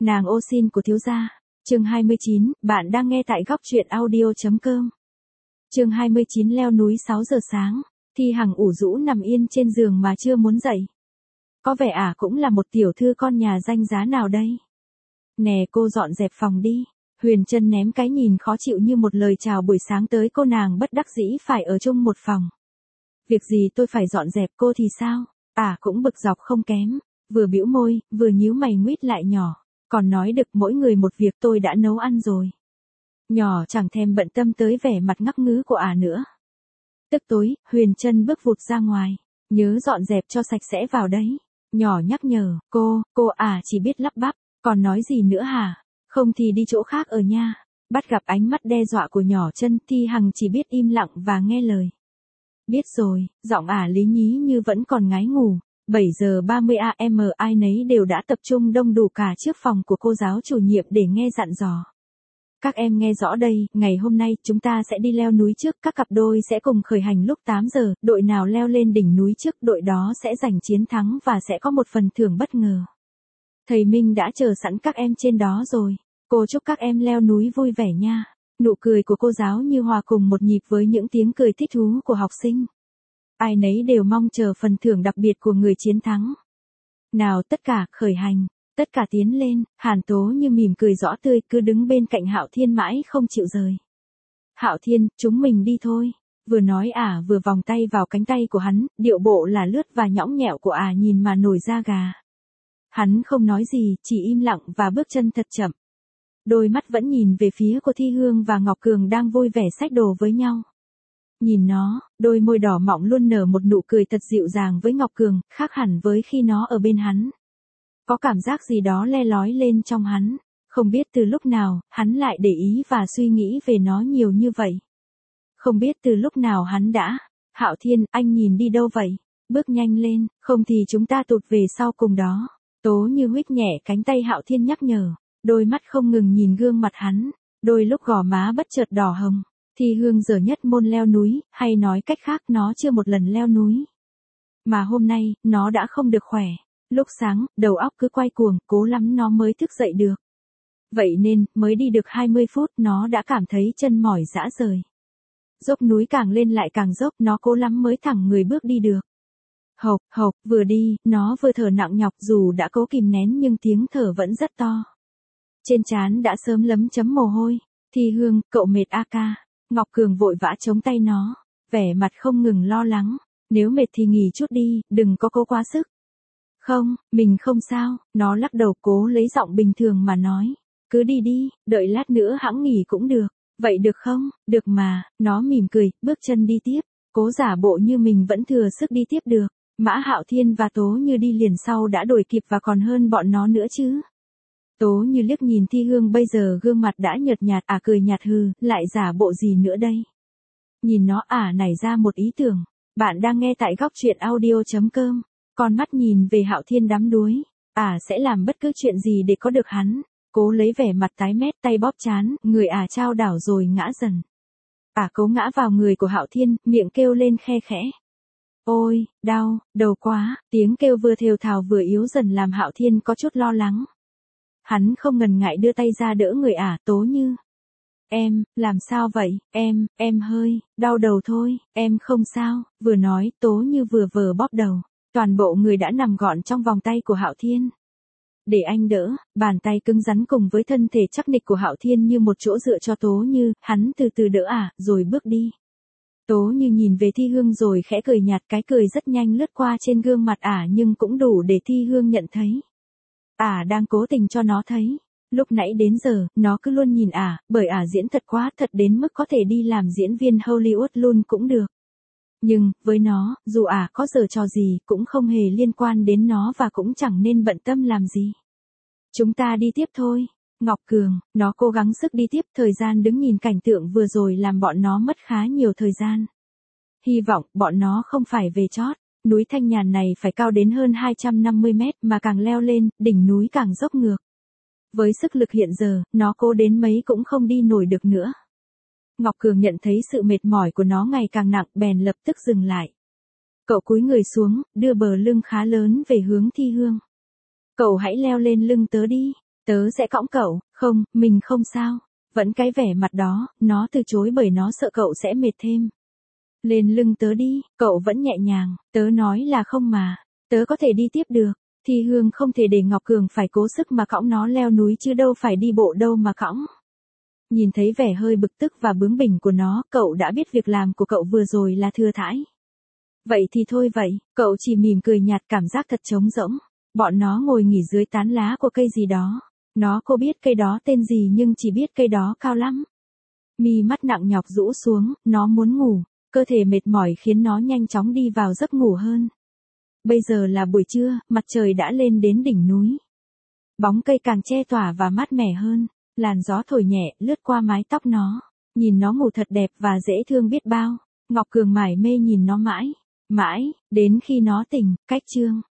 Nàng ô xin của thiếu gia. Chương 29, bạn đang nghe tại góc truyện audio.com. Chương 29 leo núi 6 giờ sáng, Thi Hằng ủ rũ nằm yên trên giường mà chưa muốn dậy. Có vẻ cũng là một tiểu thư con nhà danh giá nào đây. Nè cô dọn dẹp phòng đi. Huyền Trân ném cái nhìn khó chịu như một lời chào buổi sáng tới cô, nàng bất đắc dĩ phải ở chung một phòng. Việc gì tôi phải dọn dẹp, cô thì sao? Cũng bực dọc không kém, vừa bĩu môi, vừa nhíu mày nguýt lại nhỏ. Còn nói được mỗi người một việc, tôi đã nấu ăn rồi. Nhỏ chẳng thèm bận tâm tới vẻ mặt ngắc ngứ của nữa. Tức tối, Huyền Trân bước vụt ra ngoài. Nhớ dọn dẹp cho sạch sẽ vào đấy. Nhỏ nhắc nhở, cô chỉ biết lắp bắp, còn nói gì nữa hả? Không thì đi chỗ khác ở nha. Bắt gặp ánh mắt đe dọa của nhỏ Trân, Thi Hằng chỉ biết im lặng và nghe lời. Biết rồi, giọng lý nhí như vẫn còn ngái ngủ. 7 giờ 30 AM ai nấy đều đã tập trung đông đủ cả trước phòng của cô giáo chủ nhiệm để nghe dặn dò. Các em nghe rõ đây, ngày hôm nay chúng ta sẽ đi leo núi trước, các cặp đôi sẽ cùng khởi hành lúc 8 giờ, đội nào leo lên đỉnh núi trước đội đó sẽ giành chiến thắng và sẽ có một phần thưởng bất ngờ. Thầy Minh đã chờ sẵn các em trên đó rồi, cô chúc các em leo núi vui vẻ nha. Nụ cười của cô giáo như hòa cùng một nhịp với những tiếng cười thích thú của học sinh. Ai nấy đều mong chờ phần thưởng đặc biệt của người chiến thắng. Nào tất cả khởi hành, tất cả tiến lên. Hàn Tố như mỉm cười rõ tươi cứ đứng bên cạnh Hạo Thiên mãi không chịu rời. Hạo Thiên, chúng mình đi thôi. Vừa nói vừa vòng tay vào cánh tay của hắn, điệu bộ là lướt và nhõng nhẽo của nhìn mà nổi da gà. Hắn không nói gì, chỉ im lặng và bước chân thật chậm. Đôi mắt vẫn nhìn về phía của Thi Hương và Ngọc Cường đang vui vẻ xách đồ với nhau. Nhìn nó, đôi môi đỏ mọng luôn nở một nụ cười thật dịu dàng với Ngọc Cường, khác hẳn với khi nó ở bên hắn. Có cảm giác gì đó le lói lên trong hắn, không biết từ lúc nào, hắn lại để ý và suy nghĩ về nó nhiều như vậy. Không biết từ lúc nào hắn đã, Hạo Thiên, anh nhìn đi đâu vậy? Bước nhanh lên, không thì chúng ta tụt về sau cùng đó. Tố như huých nhẹ cánh tay Hạo Thiên nhắc nhở, đôi mắt không ngừng nhìn gương mặt hắn, đôi lúc gò má bất chợt đỏ hồng. Thi Hương giờ nhất môn leo núi, hay nói cách khác nó chưa một lần leo núi. Mà hôm nay, nó đã không được khỏe. Lúc sáng, đầu óc cứ quay cuồng, cố lắm nó mới thức dậy được. Vậy nên, mới đi được 20 phút nó đã cảm thấy chân mỏi rã rời. Dốc núi càng lên lại càng dốc, nó cố lắm mới thẳng người bước đi được. Hộc, vừa đi, nó vừa thở nặng nhọc, dù đã cố kìm nén nhưng tiếng thở vẫn rất to. Trên trán đã sớm lấm chấm mồ hôi. Thi Hương, cậu mệt ca. Ngọc Cường vội vã chống tay nó, vẻ mặt không ngừng lo lắng. Nếu mệt thì nghỉ chút đi, đừng có cố quá sức. Không, mình không sao, nó lắc đầu cố lấy giọng bình thường mà nói. Cứ đi đi, đợi lát nữa hẵng nghỉ cũng được. Vậy được không? Được mà, nó mỉm cười, bước chân đi tiếp. Cố giả bộ như mình vẫn thừa sức đi tiếp được. Mã Hạo Thiên và Tố Như đi liền sau đã đuổi kịp và còn hơn bọn nó nữa chứ. Tố Như liếc nhìn Thi Hương bây giờ gương mặt đã nhợt nhạt, cười nhạt hừ, lại giả bộ gì nữa đây. Nhìn nó nảy ra một ý tưởng. Bạn đang nghe tại góc truyện audio.com. Con mắt nhìn về Hạo Thiên đắm đuối. Sẽ làm bất cứ chuyện gì để có được hắn. Cố lấy vẻ mặt tái mét, tay bóp trán, người trao đảo rồi ngã dần. Cố ngã vào người của Hạo Thiên, miệng kêu lên khe khẽ. Ôi, đau, đầu quá, tiếng kêu vừa thều thào vừa yếu dần làm Hạo Thiên có chút lo lắng. Hắn không ngần ngại đưa tay ra đỡ người Tố Như. Em, làm sao vậy, em hơi, đau đầu thôi, em không sao, vừa nói, Tố Như vừa vờ bóp đầu, toàn bộ người đã nằm gọn trong vòng tay của Hạo Thiên. Để anh đỡ, bàn tay cứng rắn cùng với thân thể chắc nịch của Hạo Thiên như một chỗ dựa cho Tố Như, hắn từ từ đỡ rồi bước đi. Tố Như nhìn về Thi Hương rồi khẽ cười nhạt, cái cười rất nhanh lướt qua trên gương mặt nhưng cũng đủ để Thi Hương nhận thấy. Đang cố tình cho nó thấy. Lúc nãy đến giờ, nó cứ luôn nhìn bởi diễn thật quá, thật đến mức có thể đi làm diễn viên Hollywood luôn cũng được. Nhưng, với nó, dù có giở trò gì, cũng không hề liên quan đến nó và cũng chẳng nên bận tâm làm gì. Chúng ta đi tiếp thôi. Ngọc Cường, nó cố gắng sức đi tiếp, thời gian đứng nhìn cảnh tượng vừa rồi làm bọn nó mất khá nhiều thời gian. Hy vọng, bọn nó không phải về chót. Núi Thanh Nhàn này phải cao đến hơn 250 mét mà càng leo lên, đỉnh núi càng dốc ngược. Với sức lực hiện giờ, nó cố đến mấy cũng không đi nổi được nữa. Ngọc Cường nhận thấy sự mệt mỏi của nó ngày càng nặng bèn lập tức dừng lại. Cậu cúi người xuống, đưa bờ lưng khá lớn về hướng Thi Hương. Cậu hãy leo lên lưng tớ đi. Tớ sẽ cõng cậu, không, mình không sao. Vẫn cái vẻ mặt đó, nó từ chối bởi nó sợ cậu sẽ mệt thêm. Lên lưng tớ đi, cậu vẫn nhẹ nhàng, tớ nói là không mà. Tớ có thể đi tiếp được. Thi Hương không thể để Ngọc Cường phải cố sức mà cõng nó leo núi chứ đâu phải đi bộ đâu mà cõng. Nhìn thấy vẻ hơi bực tức và bướng bỉnh của nó, cậu đã biết việc làm của cậu vừa rồi là thừa thãi. Vậy thì thôi vậy, cậu chỉ mỉm cười nhạt, cảm giác thật trống rỗng. Bọn nó ngồi nghỉ dưới tán lá của cây gì đó. Nó cô biết cây đó tên gì nhưng chỉ biết cây đó cao lắm. Mi mắt nặng nhọc rũ xuống, nó muốn ngủ. Cơ thể mệt mỏi khiến nó nhanh chóng đi vào giấc ngủ hơn. Bây giờ là buổi trưa, mặt trời đã lên đến đỉnh núi. Bóng cây càng che tỏa và mát mẻ hơn. Làn gió thổi nhẹ, lướt qua mái tóc nó. Nhìn nó ngủ thật đẹp và dễ thương biết bao. Ngọc Cường mải mê nhìn nó mãi. Mãi, đến khi nó tỉnh, cách chương.